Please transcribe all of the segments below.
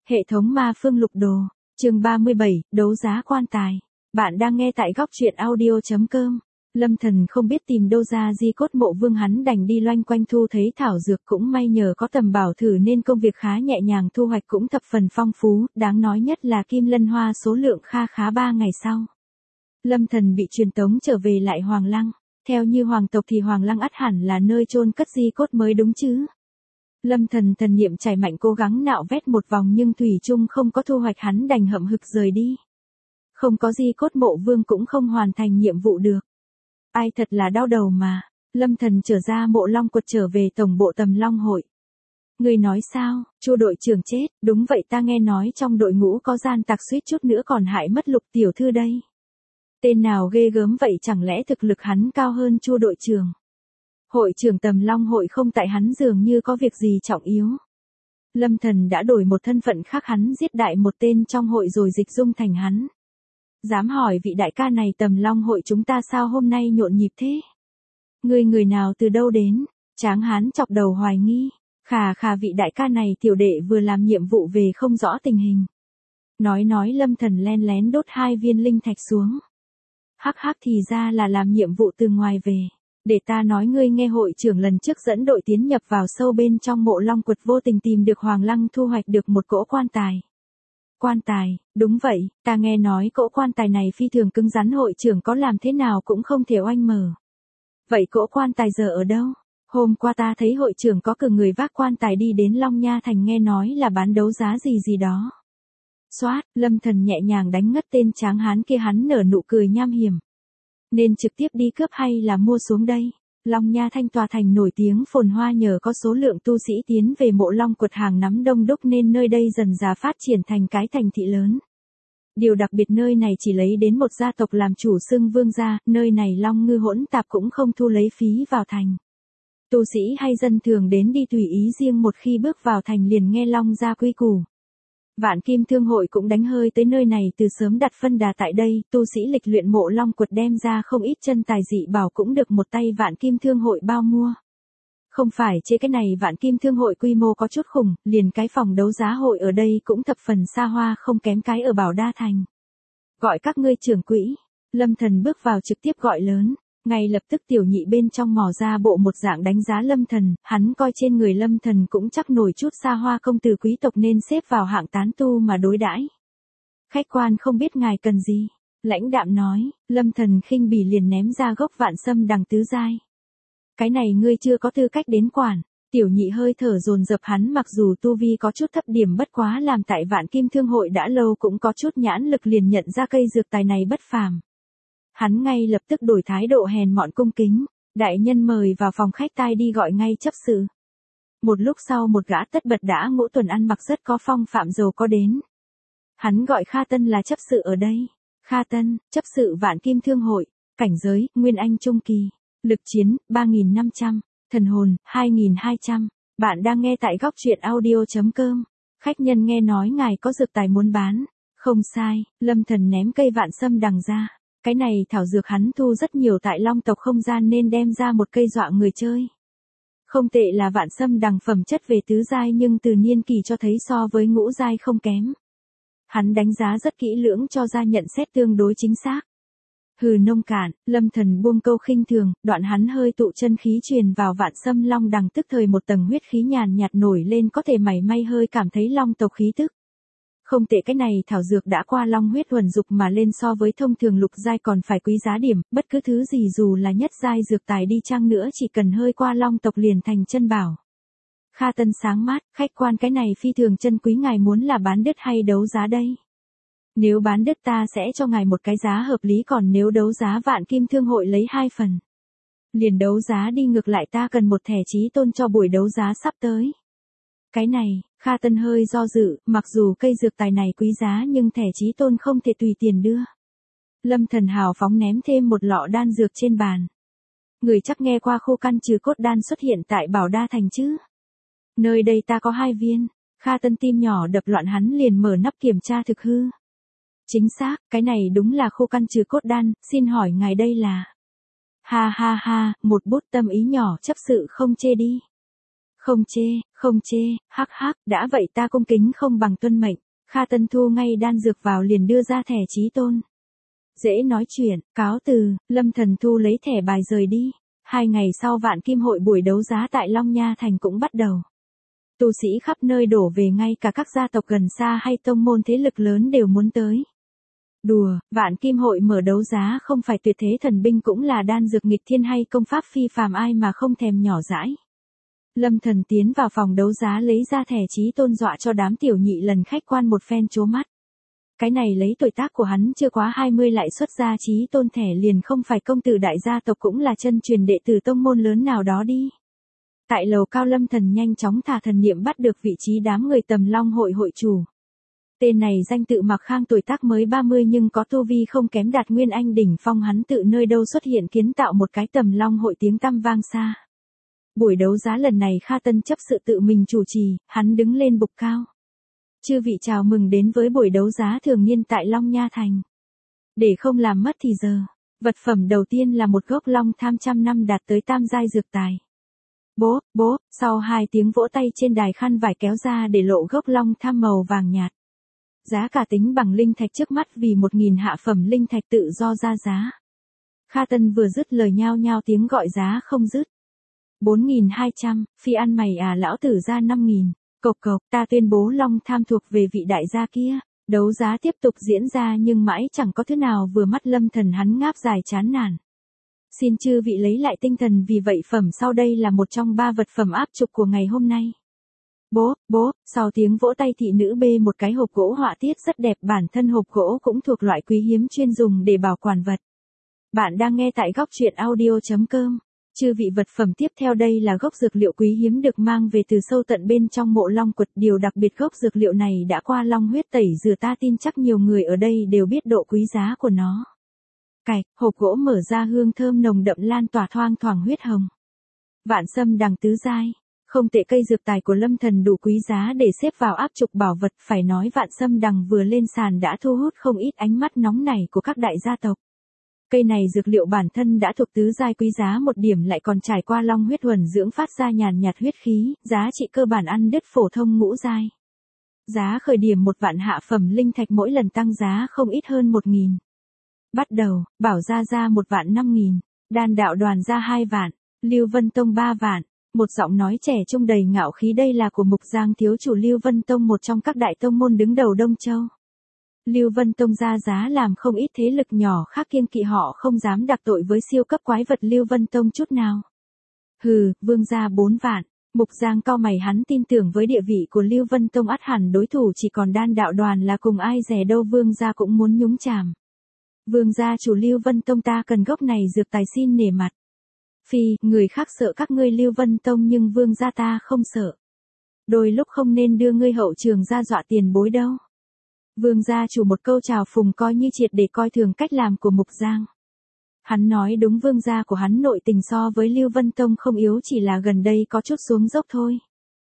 Hệ thống ma phương lục đồ, chương 37, đấu giá quan tài. Bạn đang nghe tại góc truyện audio.com. Lâm Thần không biết tìm đâu ra di cốt mộ vương, hắn đành đi loanh quanh thu thấy thảo dược, cũng may nhờ có tầm bảo thử nên công việc khá nhẹ nhàng, thu hoạch cũng thập phần phong phú, đáng nói nhất là kim lân hoa số lượng kha khá. 3 ngày sau, Lâm Thần bị truyền tống trở về lại Hoàng Lăng. Theo như hoàng tộc thì Hoàng Lăng ắt hẳn là nơi chôn cất di cốt mới đúng chứ. Lâm Thần thần niệm chảy mạnh cố gắng nạo vét một vòng nhưng thủy chung không có thu hoạch, hắn đành hậm hực rời đi. Không có di cốt mộ vương cũng không hoàn thành nhiệm vụ được. Ai thật là đau đầu mà. Lâm Thần trở ra mộ long quật trở về tổng bộ Tầm Long hội. Người nói sao, Chu đội trưởng chết? Đúng vậy, ta nghe nói trong đội ngũ có gian tặc suýt chút nữa còn hại mất Lục tiểu thư đây. Tên nào ghê gớm vậy, chẳng lẽ thực lực hắn cao hơn Chu đội trưởng? Hội trưởng Tầm Long hội không tại hắn dường như có việc gì trọng yếu. Lâm Thần đã đổi một thân phận khác, hắn giết đại một tên trong hội rồi dịch dung thành hắn. Dám hỏi vị đại ca này, Tầm Long hội chúng ta sao hôm nay nhộn nhịp thế? Người nào từ đâu đến? Tráng hán chọc đầu hoài nghi. Khà vị đại ca này tiểu đệ vừa làm nhiệm vụ về không rõ tình hình. Nói Lâm Thần len lén đốt 2 viên linh thạch xuống. Hắc thì ra là làm nhiệm vụ từ ngoài về. Để ta nói ngươi nghe, hội trưởng lần trước dẫn đội tiến nhập vào sâu bên trong mộ long quật, vô tình tìm được Hoàng Lăng, thu hoạch được một cỗ quan tài. Quan tài, đúng vậy, ta nghe nói cỗ quan tài này phi thường cứng rắn, hội trưởng có làm thế nào cũng không thể oanh mở. Vậy cỗ quan tài giờ ở đâu? Hôm qua ta thấy hội trưởng có cử người vác quan tài đi đến Long Nha Thành, nghe nói là bán đấu giá gì đó. Xoát, Lâm Thần nhẹ nhàng đánh ngất tên tráng hán kia, hắn nở nụ cười nham hiểm. Nên trực tiếp đi cướp hay là mua xuống đây? Long Nha Thanh tòa thành nổi tiếng phồn hoa nhờ có số lượng tu sĩ tiến về mộ long quật hàng năm đông đúc nên nơi đây dần dà phát triển thành cái thành thị lớn. Điều đặc biệt nơi này chỉ lấy đến một gia tộc làm chủ, xưng vương gia, nơi này long ngư hỗn tạp cũng không thu lấy phí vào thành. Tu sĩ hay dân thường đến đi tùy ý, riêng một khi bước vào thành liền nghe long gia quy củ. Vạn Kim Thương hội cũng đánh hơi tới nơi này từ sớm, đặt phân đà tại đây, tu sĩ lịch luyện mộ long quật đem ra không ít chân tài dị bảo cũng được một tay Vạn Kim Thương hội bao mua. Không phải chê cái này Vạn Kim Thương hội quy mô có chút khủng, liền cái phòng đấu giá hội ở đây cũng thập phần xa hoa, không kém cái ở Bảo Đa Thành. Gọi các ngươi trưởng quỹ. Lâm Thần bước vào trực tiếp gọi lớn. Ngay lập tức tiểu nhị bên trong mò ra bộ một dạng đánh giá Lâm Thần, hắn coi trên người Lâm Thần cũng chắc nổi chút xa hoa công tử quý tộc nên xếp vào hạng tán tu mà đối đãi. Khách quan không biết ngài cần gì? Lãnh đạm nói. Lâm Thần khinh bỉ liền ném ra gốc vạn sâm đằng tứ giai. Cái này ngươi chưa có tư cách đến quản. Tiểu nhị hơi thở dồn dập, hắn mặc dù tu vi có chút thấp điểm, bất quá làm tại Vạn Kim Thương hội đã lâu cũng có chút nhãn lực, liền nhận ra cây dược tài này bất phàm. Hắn ngay lập tức đổi thái độ hèn mọn cung kính. Đại nhân mời vào phòng khách, tai đi gọi ngay chấp sự. Một lúc sau một gã tất bật đã ngũ tuần ăn mặc rất có phong phạm giàu có đến. Hắn gọi Kha Tân là chấp sự ở đây. Kha Tân, chấp sự Vạn Kim Thương hội. Cảnh giới, Nguyên Anh trung kỳ. Lực chiến, 3.500. Thần hồn, 2.200. Bạn đang nghe tại góc truyện audio.com. Khách nhân nghe nói ngài có dược tài muốn bán. Không sai, Lâm Thần ném cây vạn sâm đằng ra. Cái này thảo dược hắn thu rất nhiều tại Long tộc không gian nên đem ra một cây dọa người chơi. Không tệ là vạn sâm đằng, phẩm chất về tứ giai nhưng từ niên kỳ cho thấy so với ngũ giai không kém. Hắn đánh giá rất kỹ lưỡng cho ra nhận xét tương đối chính xác. Hừ, nông cạn. Lâm Thần buông câu khinh thường, đoạn hắn hơi tụ chân khí truyền vào vạn sâm long đằng, tức thời một tầng huyết khí nhàn nhạt nổi lên, có thể mảy may hơi cảm thấy long tộc khí tức. Không tệ, cái này thảo dược đã qua long huyết thuần dục mà lên, so với thông thường lục giai còn phải quý giá điểm, bất cứ thứ gì dù là nhất giai dược tài đi chăng nữa chỉ cần hơi qua long tộc liền thành chân bảo. Kha Tân sáng mắt, khách quan cái này phi thường chân quý, ngài muốn là bán đứt hay đấu giá đây? Nếu bán đứt ta sẽ cho ngài một cái giá hợp lý, còn nếu đấu giá Vạn Kim Thương hội lấy 2 phần. Liền đấu giá đi, ngược lại ta cần một thẻ chí tôn cho buổi đấu giá sắp tới. Cái này, Kha Tân hơi do dự, mặc dù cây dược tài này quý giá nhưng thẻ chí tôn không thể tùy tiền đưa. Lâm Thần hào phóng ném thêm một lọ đan dược trên bàn. Người chắc nghe qua khu căn trừ cốt đan xuất hiện tại Bảo Đa Thành chứ? Nơi đây ta có 2 viên. Kha Tân tim nhỏ đập loạn, hắn liền mở nắp kiểm tra thực hư. Chính xác, cái này đúng là khu căn trừ cốt đan, xin hỏi ngài đây là... Ha, một bút tâm ý nhỏ, chấp sự không chê đi. Không chê, hắc hắc, đã vậy ta cung kính không bằng tuân mệnh. Kha Tân thu ngay đan dược vào liền đưa ra thẻ chí tôn. Dễ nói chuyện, cáo từ, Lâm Thần thu lấy thẻ bài rời đi. 2 ngày sau Vạn Kim hội buổi đấu giá tại Long Nha Thành cũng bắt đầu. Tu sĩ khắp nơi đổ về, ngay cả các gia tộc gần xa hay tông môn thế lực lớn đều muốn tới. Đùa, Vạn Kim hội mở đấu giá không phải tuyệt thế thần binh cũng là đan dược nghịch thiên hay công pháp phi phàm, ai mà không thèm nhỏ dãi. Lâm Thần tiến vào phòng đấu giá lấy ra thẻ chí tôn dọa cho đám tiểu nhị lần khách quan một phen trố mắt. Cái này lấy tuổi tác của hắn chưa quá 20 lại xuất ra chí tôn thẻ liền không phải công tử đại gia tộc cũng là chân truyền đệ tử tông môn lớn nào đó đi. Tại lầu cao Lâm Thần nhanh chóng thả thần niệm bắt được vị trí đám người Tầm Long hội hội chủ. Tên này danh tự Mạc Khang, tuổi tác mới 30 nhưng có tu vi không kém Đạt Nguyên Anh đỉnh phong, hắn tự nơi đâu xuất hiện kiến tạo một cái Tầm Long hội tiếng tăm vang xa. Buổi đấu giá lần này Kha Tân chấp sự tự mình chủ trì, hắn đứng lên bục cao. Chư vị chào mừng đến với buổi đấu giá thường niên tại Long Nha Thành. Để không làm mất thì giờ, vật phẩm đầu tiên là một gốc long tham trăm năm đạt tới tam giai dược tài. Bố, sau 2 tiếng vỗ tay trên đài khăn vải kéo ra để lộ gốc long tham màu vàng nhạt. Giá cả tính bằng linh thạch trước mắt vì 1.000 hạ phẩm linh thạch tự do ra giá. Kha Tân vừa dứt lời nhao nhao tiếng gọi giá không dứt. 4.200, phi ăn mày à, lão tử ra 5.000. Cộc, ta tuyên bố long tham thuộc về vị đại gia kia. Đấu giá tiếp tục diễn ra nhưng mãi chẳng có thứ nào vừa mắt Lâm Thần, hắn ngáp dài chán nản. Xin chư vị lấy lại tinh thần, vì vậy phẩm sau đây là một trong 3 vật phẩm áp trục của ngày hôm nay. Bố, sau tiếng vỗ tay thị nữ bê một cái hộp gỗ họa tiết rất đẹp, bản thân hộp gỗ cũng thuộc loại quý hiếm chuyên dùng để bảo quản vật. Bạn đang nghe tại góc truyện audio.com. Chư vị, vật phẩm tiếp theo đây là gốc dược liệu quý hiếm được mang về từ sâu tận bên trong mộ long quật. Điều đặc biệt gốc dược liệu này đã qua long huyết tẩy rửa, ta tin chắc nhiều người ở đây đều biết độ quý giá của nó. Cạch, hộp gỗ mở ra, hương thơm nồng đậm lan tỏa, thoang thoảng huyết hồng. Vạn sâm đằng tứ giai, không tệ, cây dược tài của Lâm Thần đủ quý giá để xếp vào áp trục bảo vật, phải nói vạn sâm đằng vừa lên sàn đã thu hút không ít ánh mắt nóng nảy của các đại gia tộc. Cây này dược liệu bản thân đã thuộc tứ giai, quý giá một điểm lại còn trải qua long huyết huẩn dưỡng phát ra nhàn nhạt huyết khí, giá trị cơ bản ăn đứt phổ thông ngũ giai. Giá khởi điểm 1 vạn hạ phẩm linh thạch, mỗi lần tăng giá không ít hơn 1.000. Bắt đầu, Bảo Gia ra 1 vạn 5.000, Đan Đạo Đoàn ra 2 vạn, Lưu Vân Tông 3 vạn. Một giọng nói trẻ trung đầy ngạo khí, đây là của Mục Giang thiếu chủ Lưu Vân Tông, một trong các đại tông môn đứng đầu Đông Châu. Lưu Vân Tông ra giá làm không ít thế lực nhỏ khác kiêng kỵ, họ không dám đặc tội với siêu cấp quái vật Lưu Vân Tông chút nào. Hừ, Vương gia 4 vạn. Mục Giang cau mày, hắn tin tưởng với địa vị của Lưu Vân Tông ắt hẳn đối thủ chỉ còn Đan Đạo Đoàn là cùng ai rẻ đâu, Vương gia cũng muốn nhúng chàm. Vương gia chủ Lưu Vân Tông, ta cần gốc này dược tài, xin nể mặt. Phi, người khác sợ các ngươi Lưu Vân Tông nhưng vương gia ta không sợ. Đôi lúc không nên đưa ngươi hậu trường ra dọa tiền bối đâu. Vương gia chủ một câu chào phùng coi như triệt để coi thường cách làm của Mục Giang. Hắn nói đúng, vương gia của hắn nội tình so với Lưu Vân Tông không yếu, chỉ là gần đây có chút xuống dốc thôi.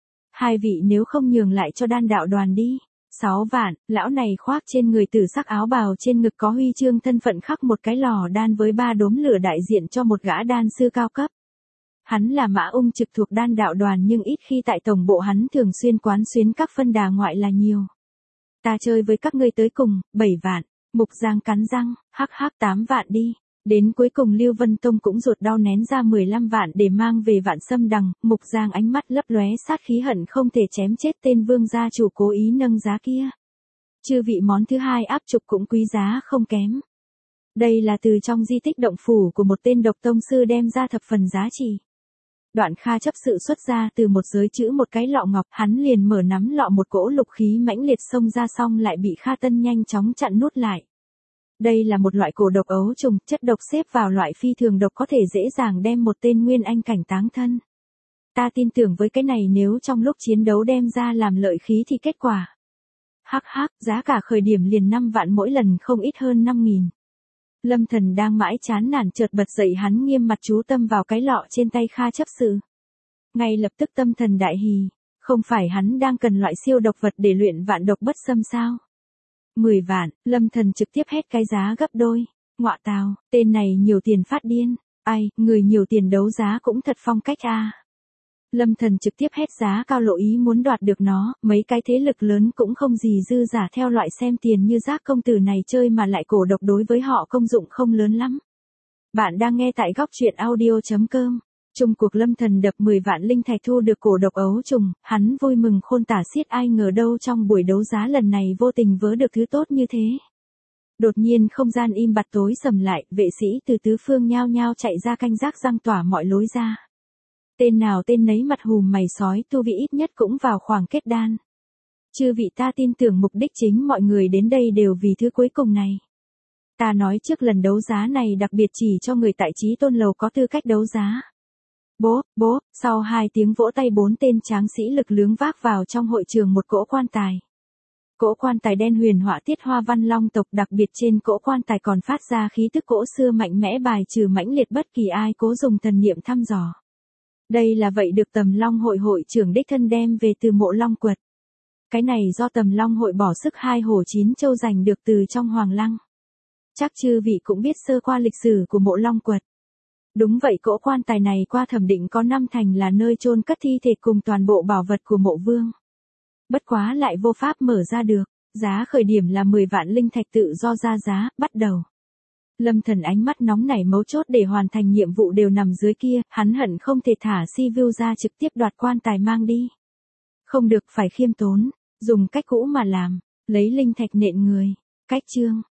2 vị nếu không nhường lại cho Đan Đạo Đoàn đi. 6 vạn, lão này khoác trên người tử sắc áo bào, trên ngực có huy chương thân phận khắc một cái lò đan với 3 đốm lửa, đại diện cho một gã đan sư cao cấp. Hắn là Mã Ung trực thuộc Đan Đạo Đoàn nhưng ít khi tại tổng bộ, hắn thường xuyên quán xuyến các phân đà ngoại là nhiều. Ta chơi với các ngươi tới cùng, 7 vạn. Mục Giang cắn răng, hắc 8 vạn đi. Đến cuối cùng Lưu Vân Tông cũng ruột đau nén ra 15 vạn để mang về vạn sâm đằng. Mục Giang ánh mắt lấp lóe sát khí, hận không thể chém chết tên vương gia chủ cố ý nâng giá kia. Chư vị, món thứ hai áp trục cũng quý giá không kém. Đây là từ trong di tích động phủ của một tên độc tông sư đem ra thập phần giá trị. Đoạn Kha chấp sự xuất ra từ một giới chữ một cái lọ ngọc, hắn liền mở nắm lọ, một cỗ lục khí mãnh liệt xông ra, xong lại bị Kha Tân nhanh chóng chặn nuốt lại. Đây là một loại cổ độc ấu trùng, chất độc xếp vào loại phi thường độc, có thể dễ dàng đem một tên nguyên anh cảnh táng thân. Ta tin tưởng với cái này, nếu trong lúc chiến đấu đem ra làm lợi khí thì kết quả. Hắc, giá cả khởi điểm liền 5 vạn, mỗi lần không ít hơn 5.000. Lâm Thần đang mãi chán nản chợt bật dậy, hắn nghiêm mặt chú tâm vào cái lọ trên tay Kha chấp sự. Ngay lập tức tâm thần đại hỉ, không phải hắn đang cần loại siêu độc vật để luyện vạn độc bất xâm sao? 10 vạn, Lâm Thần trực tiếp hét cái giá gấp đôi. Ngọa tào, tên này nhiều tiền phát điên. Ai, người nhiều tiền đấu giá cũng thật phong cách a. Lâm Thần trực tiếp hét giá cao lộ ý muốn đoạt được nó, mấy cái thế lực lớn cũng không gì dư giả theo loại xem tiền như Giác công tử này chơi mà lại cổ độc đối với họ công dụng không lớn lắm. Bạn đang nghe tại góc truyện audio.com. Chung cuộc Lâm Thần đập 10 vạn linh thạch thu được cổ độc ấu trùng, hắn vui mừng khôn tả xiết, ai ngờ đâu trong buổi đấu giá lần này vô tình vớ được thứ tốt như thế. Đột nhiên không gian im bặt tối sầm lại, vệ sĩ từ tứ phương nhao nhao chạy ra canh gác răng tỏa mọi lối ra. Tên nào tên nấy mặt hùm mày sói, tu vị ít nhất cũng vào khoảng kết đan. Chư vị, ta tin tưởng mục đích chính mọi người đến đây đều vì thứ cuối cùng này. Ta nói trước, lần đấu giá này đặc biệt chỉ cho người tại Chí Tôn Lầu có tư cách đấu giá. Bố, sau 2 tiếng vỗ tay 4 tên tráng sĩ lực lướng vác vào trong hội trường một cỗ quan tài. Cỗ quan tài đen huyền họa tiết hoa văn long tộc, đặc biệt trên cỗ quan tài còn phát ra khí tức cỗ xưa mạnh mẽ, bài trừ mãnh liệt bất kỳ ai cố dùng thần niệm thăm dò. Đây là vậy được Tầm Long hội hội trưởng đích thân đem về từ Mộ Long Quật. Cái này do Tầm Long hội bỏ sức 2 hổ 9 châu giành được từ trong Hoàng Lăng. Chắc chư vị cũng biết sơ qua lịch sử của Mộ Long Quật. Đúng vậy, cỗ quan tài này qua thẩm định có 5 thành là nơi chôn cất thi thể cùng toàn bộ bảo vật của Mộ Vương. Bất quá lại vô pháp mở ra được, giá khởi điểm là 10 vạn linh thạch tự do ra giá, bắt đầu. Lâm Thần ánh mắt nóng nảy, mấu chốt để hoàn thành nhiệm vụ đều nằm dưới kia, hắn hận không thể thả Si Vu ra trực tiếp đoạt quan tài mang đi. Không được, phải khiêm tốn, dùng cách cũ mà làm, lấy linh thạch nện người. Cách chương